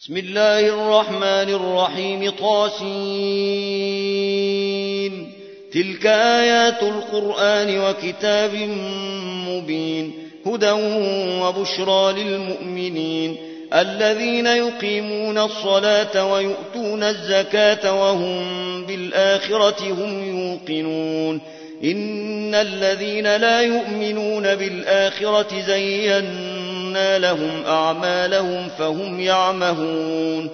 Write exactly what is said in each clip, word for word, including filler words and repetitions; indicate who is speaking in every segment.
Speaker 1: بسم الله الرحمن الرحيم طاسين تلك آيات القرآن وكتاب مبين هدى وبشرى للمؤمنين الذين يقيمون الصلاة ويؤتون الزكاة وهم بالآخرة هم يوقنون إن الذين لا يؤمنون بالآخرة زينا لهم أعمالهم فهم يعمهون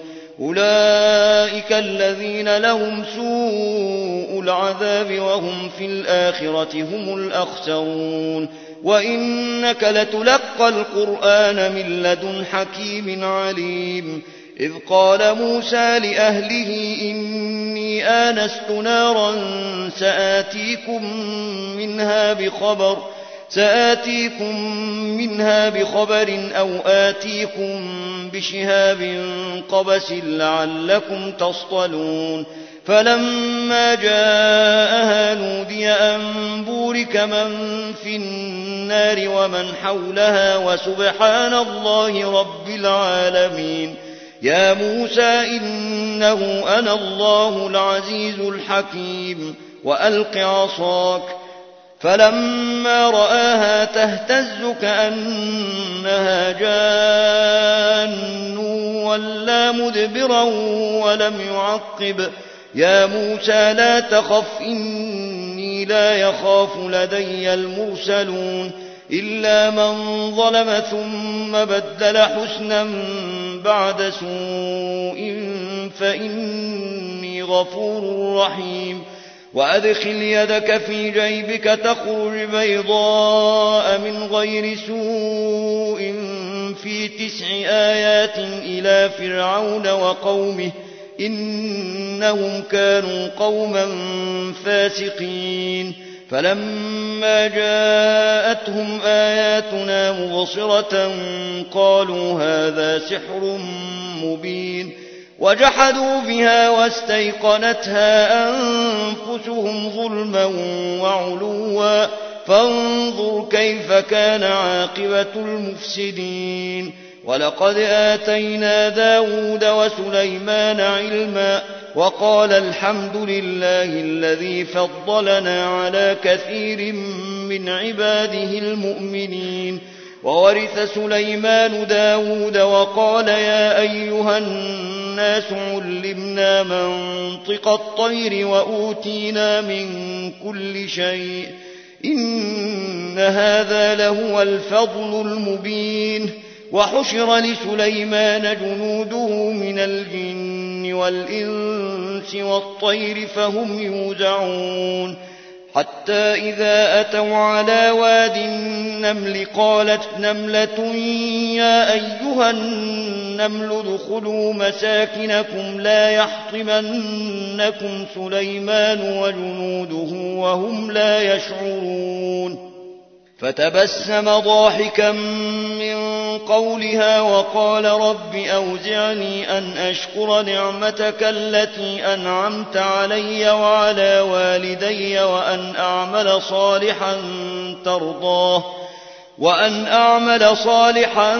Speaker 1: أولئك الذين لهم سوء العذاب وهم في الآخرة هم الأخسرون وإنك لتلقى القرآن من لدن حكيم عليم إذ قال موسى لأهله إني آنست نارا سآتيكم منها بخبر سآتيكم منها بخبر أو آتيكم بشهاب قبس لعلكم تصطلون فلما جاءها نودي أن بورك من في النار ومن حولها وسبحان الله رب العالمين يا موسى إنه أنا الله العزيز الحكيم وألق عصاك فلما رآها تهتز كأنها جان ولا مدبرا ولم يعقب يا موسى لا تخف إني لا يخاف لدي المرسلون إلا من ظلم ثم بدل حسنا بعد سوء فإني غفور رحيم وأدخل يدك في جيبك تخرج بيضاء من غير سوء في تسع آيات إلى فرعون وقومه إنهم كانوا قوما فاسقين فلما جاءتهم آياتنا مبصرة قالوا هذا سحر مبين وجحدوا بها واستيقنتها أنفسهم ظلما وعلوا فانظر كيف كان عاقبة المفسدين ولقد آتينا داود وسليمان علما وقال الحمد لله الذي فضلنا على كثير من عباده المؤمنين وورث سليمان داود وقال يا أيها الناس علمنا منطق الطير وأوتينا من كل شيء إن هذا لهو الفضل المبين وحشر لسليمان جنوده من الجن والإنس والطير فهم يوزعون حتى إذا أتوا على واد النمل قالت نملة يا أيها النمل ادخلوا مساكنكم لا يحطمنكم سليمان وجنوده وهم لا يشعرون فتبسم ضاحكا من قولها وقال رب أوزعني أن أشكر نعمتك التي أنعمت علي وعلى والدي وأن أعمل صالحا ترضاه وأن أعمل صالحا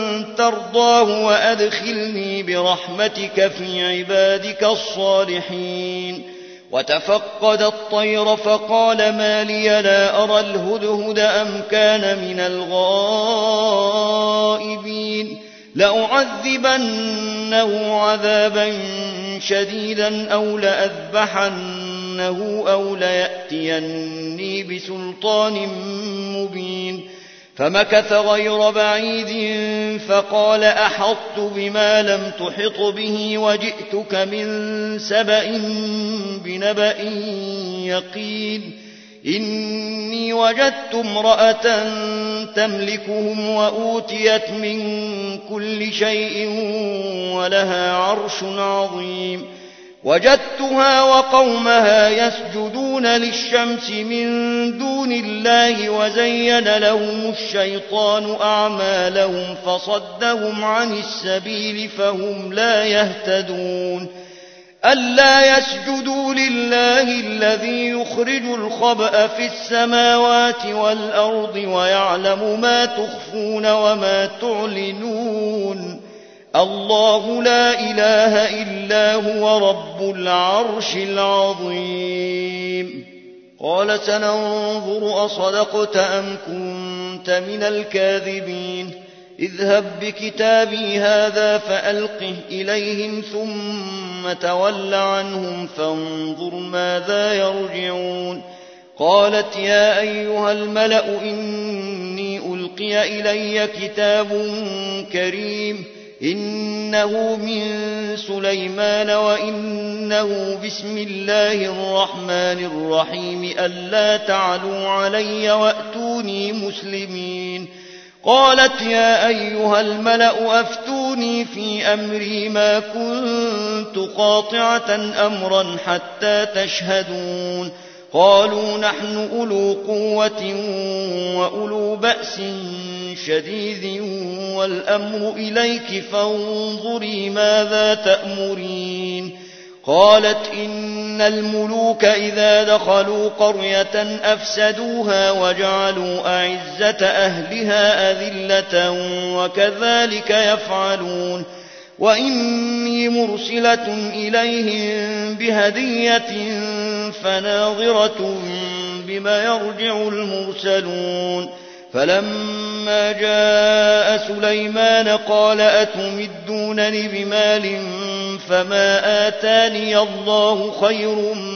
Speaker 1: ترضاه وأدخلني برحمتك في عبادك الصالحين وتفقد الطير فقال ما لي لا أرى الهدهد أم كان من الغائبين لأعذبنه عذابا شديدا أو لأذبحنه أو ليأتيني بسلطان مبين فمكث غير بعيد فقال أحطت بما لم تحط به وجئتك من سبأ بنبأ يقين إني وجدت امرأة تملكهم وأوتيت من كل شيء ولها عرش عظيم وجدتها وقومها يسجدون للشمس من دون الله وزين لهم الشيطان أعمالهم فصدهم عن السبيل فهم لا يهتدون ألا يسجدوا لله الذي يخرج الخبأ في السماوات والأرض ويعلم ما تخفون وما تعلنون الله لا إله إلا هو رب العرش العظيم. قال سننظر أصدقت أم كنت من الكاذبين اذهب بكتابي هذا فألقه إليهم ثم تول عنهم فانظر ماذا يرجعون. قالت يا أيها الملأ إني ألقي إلي كتاب كريم إنه من سليمان وإنه بسم الله الرحمن الرحيم ألا تعلوا علي وأتوني مسلمين. قالت يا أيها الملأ أفتوني في أمري ما كنت قاطعة أمرا حتى تشهدون. قالوا نحن أولو قوة وأولو بأس شديد والأمر إليك فانظري ماذا تأمرين. قالت إن الملوك إذا دخلوا قرية أفسدوها وجعلوا أعزة أهلها أذلة وكذلك يفعلون. وإني مرسلة إليهم بهدية فناظرة بما يرجع المرسلون. فلما جاء سليمان قال أتمدونني بمال فما آتاني الله خير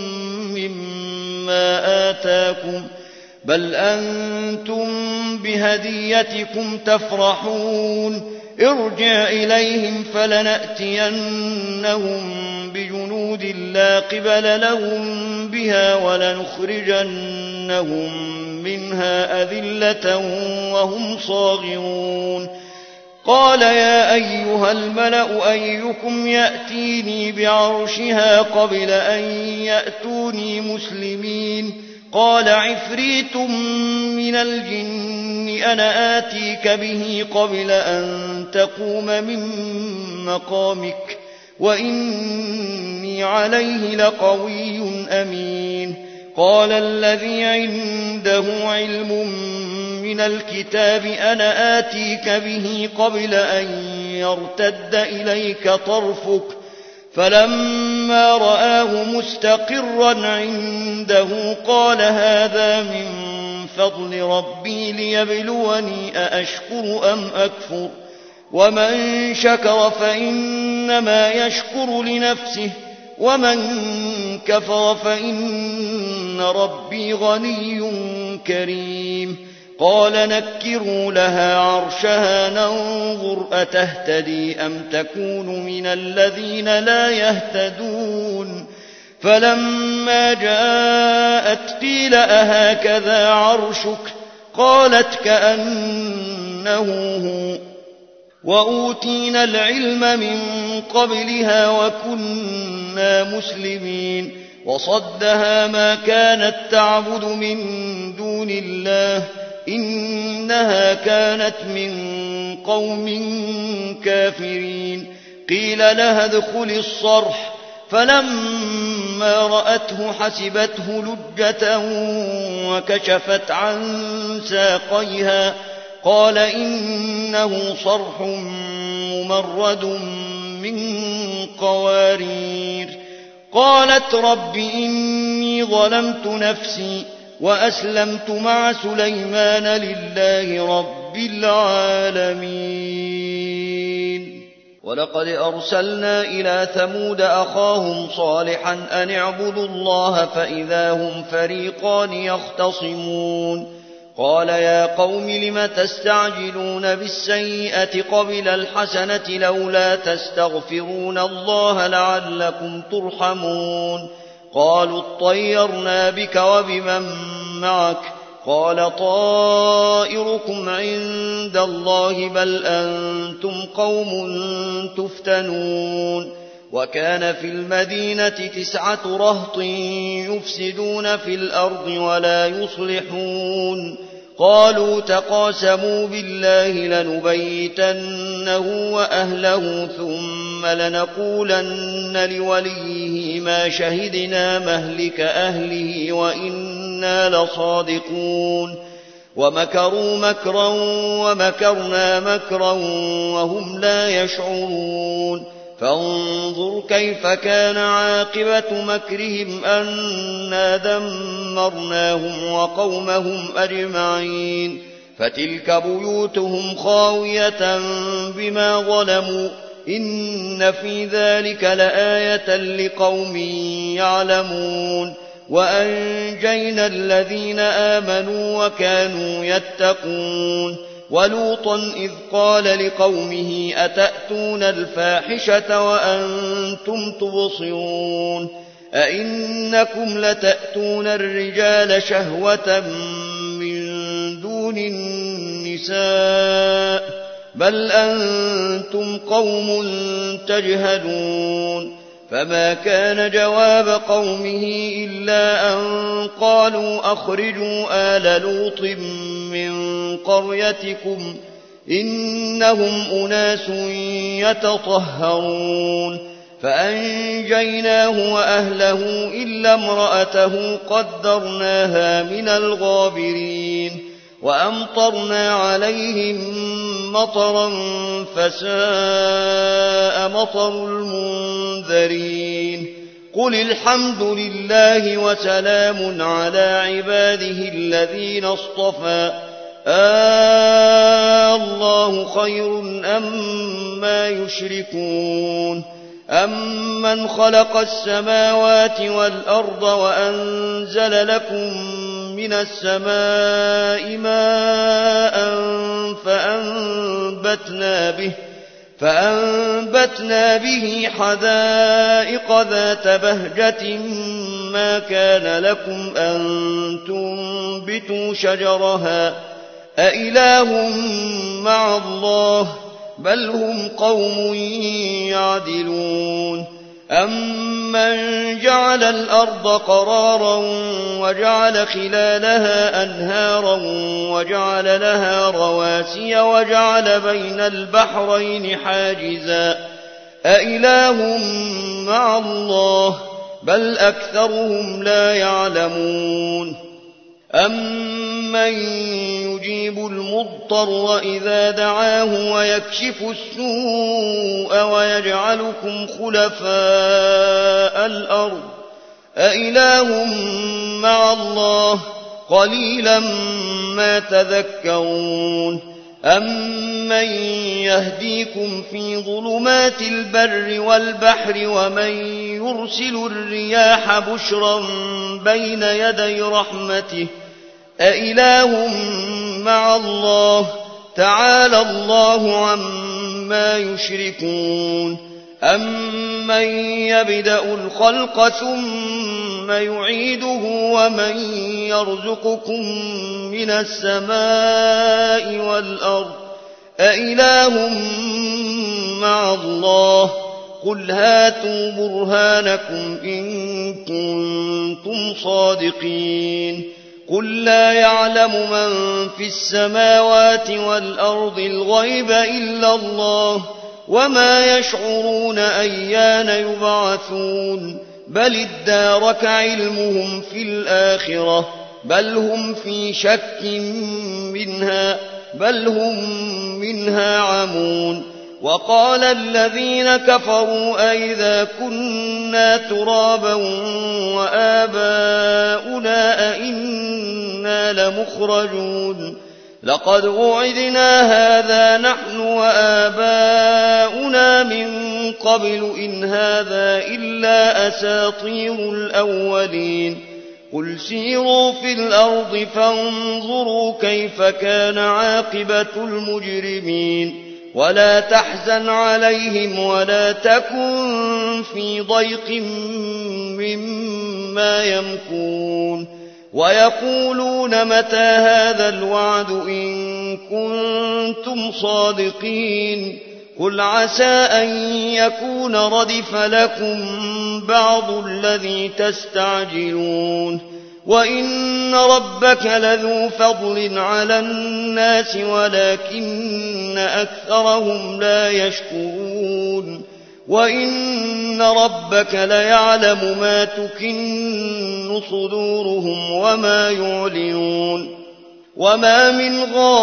Speaker 1: مما آتاكم بل أنتم بهديتكم تفرحون. ارجع إليهم فلنأتينهم بجنود لا قبل لهم بها ولنخرجنهم منها أذلة وهم صاغرون. قال يا أيها الملأ أيكم يأتيني بعرشها قبل أن يأتوني مسلمين. قال عفريت من الجن أنا آتيك به قبل أن تقوم من مقامك وإني عليه لقوي أمين. قال الذي عنده علم من الكتاب أنا آتيك به قبل أن يرتد إليك طرفك فلما رآه مستقرا عنده قال هذا من فضل ربي ليبلوني أأشكر أم أكفر ومن شكر فإنما يشكر لنفسه ومن كفر فإن ربي غني كريم. قال نكروا لها عرشها ننظر أتهتدي أم تكون من الذين لا يهتدون. فلما جاءت قيل أهكذا عرشك قالت كأنه هو وأوتينا العلم من قبلها وكنا مسلمين. وصدها ما كانت تعبد من دون الله إنها كانت من قوم كافرين. قيل لها ادخل الصرح فلما رأته حسبته لجة وكشفت عن ساقيها قال إنه صرح ممرد من قوارير. قالت رب إني ظلمت نفسي وأسلمت مع سليمان لله رب العالمين. ولقد أرسلنا إلى ثمود أخاهم صالحا أن اعبدوا الله فإذا هم فريقان يختصمون. قال يا قوم لم تستعجلون بالسيئة قبل الحسنة لولا تستغفرون الله لعلكم ترحمون. قالوا اطيرنا بك وبمن معك قال طائركم عند الله بل أنتم قوم تفتنون. وكان في المدينة تسعة رهط يفسدون في الأرض ولا يصلحون. قالوا تقاسموا بالله لنبيتنه وأهله ثم لنقولن لوليه ما شهدنا مهلك أهله وإنا لصادقون. ومكروا مكرا ومكرنا مكرا وهم لا يشعرون فانظر كيف كان عاقبة مكرهم أنا دمرناهم وقومهم أجمعين فتلك بيوتهم خاوية بما ظلموا إن في ذلك لآية لقوم يعلمون وأنجينا الذين آمنوا وكانوا يتقون ولوطا إذ قال لقومه أتأتون الفاحشة وأنتم تبصرون أئنكم لتأتون الرجال شهوة من دون النساء بل أنتم قوم تجهلون فما كان جواب قومه إلا أن قالوا أخرجوا آل لوط من قريتكم إنهم أناس يتطهرون فأنجيناه وأهله إلا امرأته قدرناها من الغابرين وأمطرنا عليهم مطرا فساء مطر المنذرين قل الحمد لله وسلام على عباده الذين اصطفى آه الله خير أما يشركون أمن خلق السماوات والأرض وأنزل لكم من السماء ماء فأنبتنا به فأنبتنا به حدائق ذات بهجة ما كان لكم أن تنبتوا شجرها أإله مع الله بل هم قوم يعدلون أمن جعل الأرض قرارا وجعل خلالها أنهارا وجعل لها رواسي وجعل بين البحرين حاجزا أإله مع الله بل أكثرهم لا يعلمون أمن يجيب المضطر إذا دعاه ويكشف السوء ويجعلكم خلفاء الأرض أإله مع الله قليلا ما تذكرون أمن يهديكم في ظلمات البر والبحر ومن يرسل الرياح بشرا بين يدي رحمته أإله مع الله تعالى الله عما يشركون أمن يبدأ الخلق ثم يعيده ومن يرزقكم من السماء والأرض أإله مع الله قل هاتوا برهانكم إن كنتم صادقين قل لا يعلم من في السماوات والأرض الغيب إلا الله وما يشعرون أيان يبعثون بل ادارك علمهم في الآخرة بل هم في شك منها بل هم منها عمون وقال الذين كفروا أئذا كنا ترابا وآباؤنا أئنا لمخرجون لقد وعدنا هذا نحن وآباؤنا من قبل إن هذا إلا أساطير الأولين قل سيروا في الأرض فانظروا كيف كان عاقبة المجرمين ولا تحزن عليهم ولا تكن في ضيق مما يمكرون ويقولون متى هذا الوعد إن كنتم صادقين قل عسى أن يكون ردف لكم بعض الذي تستعجلون وإن ربك لذو فضل على الناس ولكن أكثرهم لا يشكرون وإن ربك ليعلم ما تكن صدورهم وما يعلنون وما من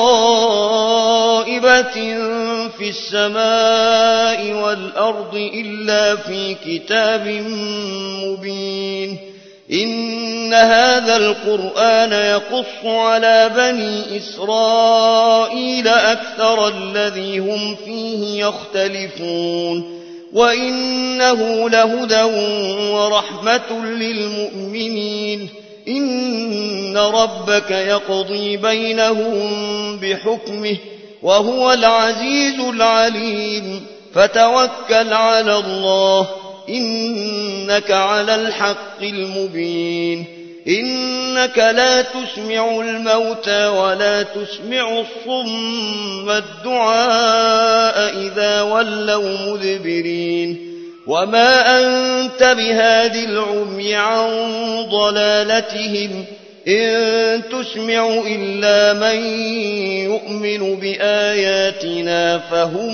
Speaker 1: غائبة في السماء والأرض إلا في كتاب مبين. إن هذا القرآن يقص على بني إسرائيل أكثر الذي هم فيه يختلفون، وإنه لهدى ورحمة للمؤمنين. إن ربك يقضي بينهم بحكمه وهو العزيز العليم. فتوكل على الله إنك على الحق المبين. إنك لا تسمع الموتى ولا تسمع الصم الدعاء إذا ولوا مدبرين. وما أنت بهاد العمي عن ضلالتهم إن تسمع إلا من يؤمن بآياتنا فهم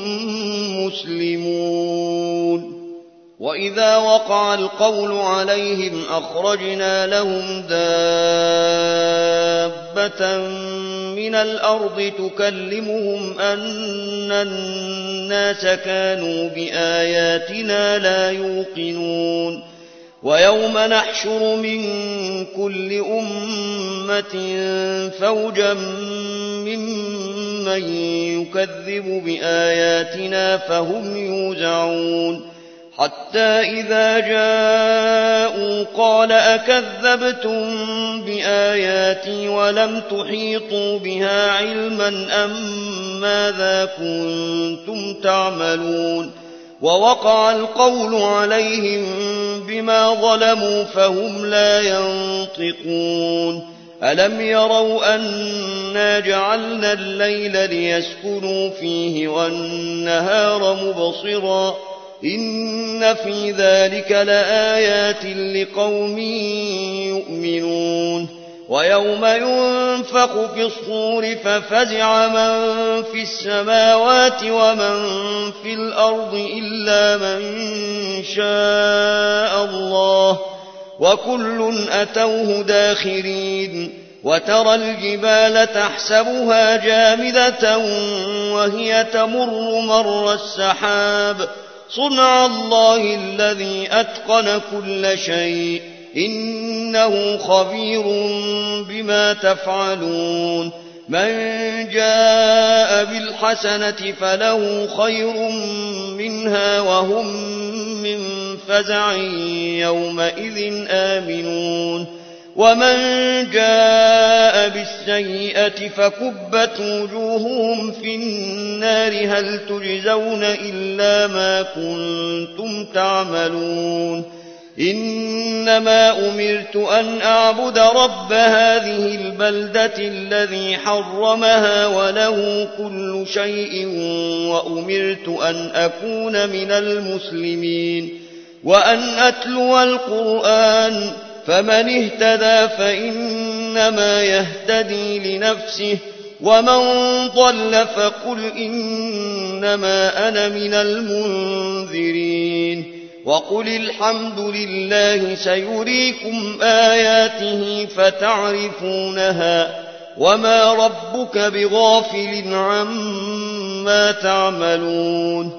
Speaker 1: مسلمون. وإذا وقع القول عليهم أخرجنا لهم دابة من الأرض تكلمهم أن الناس كانوا بآياتنا لا يوقنون. ويوم نحشر من كل أمة فوجا ممن يكذب بآياتنا فهم يوزعون. حتى إذا جاءوا قال أكذبتم بآياتي ولم تحيطوا بها علما أم ماذا كنتم تعملون. ووقع القول عليهم بما ظلموا فهم لا ينطقون. ألم يروا أنا جعلنا الليل ليسكنوا فيه والنهار مبصرا إن في ذلك لآيات لقوم يؤمنون. ويوم ينفخ في الصور ففزع من في السماوات ومن في الأرض إلا من شاء الله وكل أتوه داخرين. وترى الجبال تحسبها جامدة وهي تمر مر السحاب صنع الله الذي أتقن كل شيء إنه خبير بما تفعلون. من جاء بالحسنة فله خير منها وهم من فزع يومئذ آمنون. ومن جاء بالسيئة فكبت وجوههم في النار هل تجزون إلا ما كنتم تعملون. إنما أمرت أن أعبد رب هذه البلدة الذي حرمها وله كل شيء وأمرت أن أكون من المسلمين وأن أتلو القرآن فمن اهتدى فإنما يهتدي لنفسه ومن ضل فقل إنما أنا من المنذرين. وقل الحمد لله سيريكم آياته فتعرفونها وما ربك بغافل عما تعملون.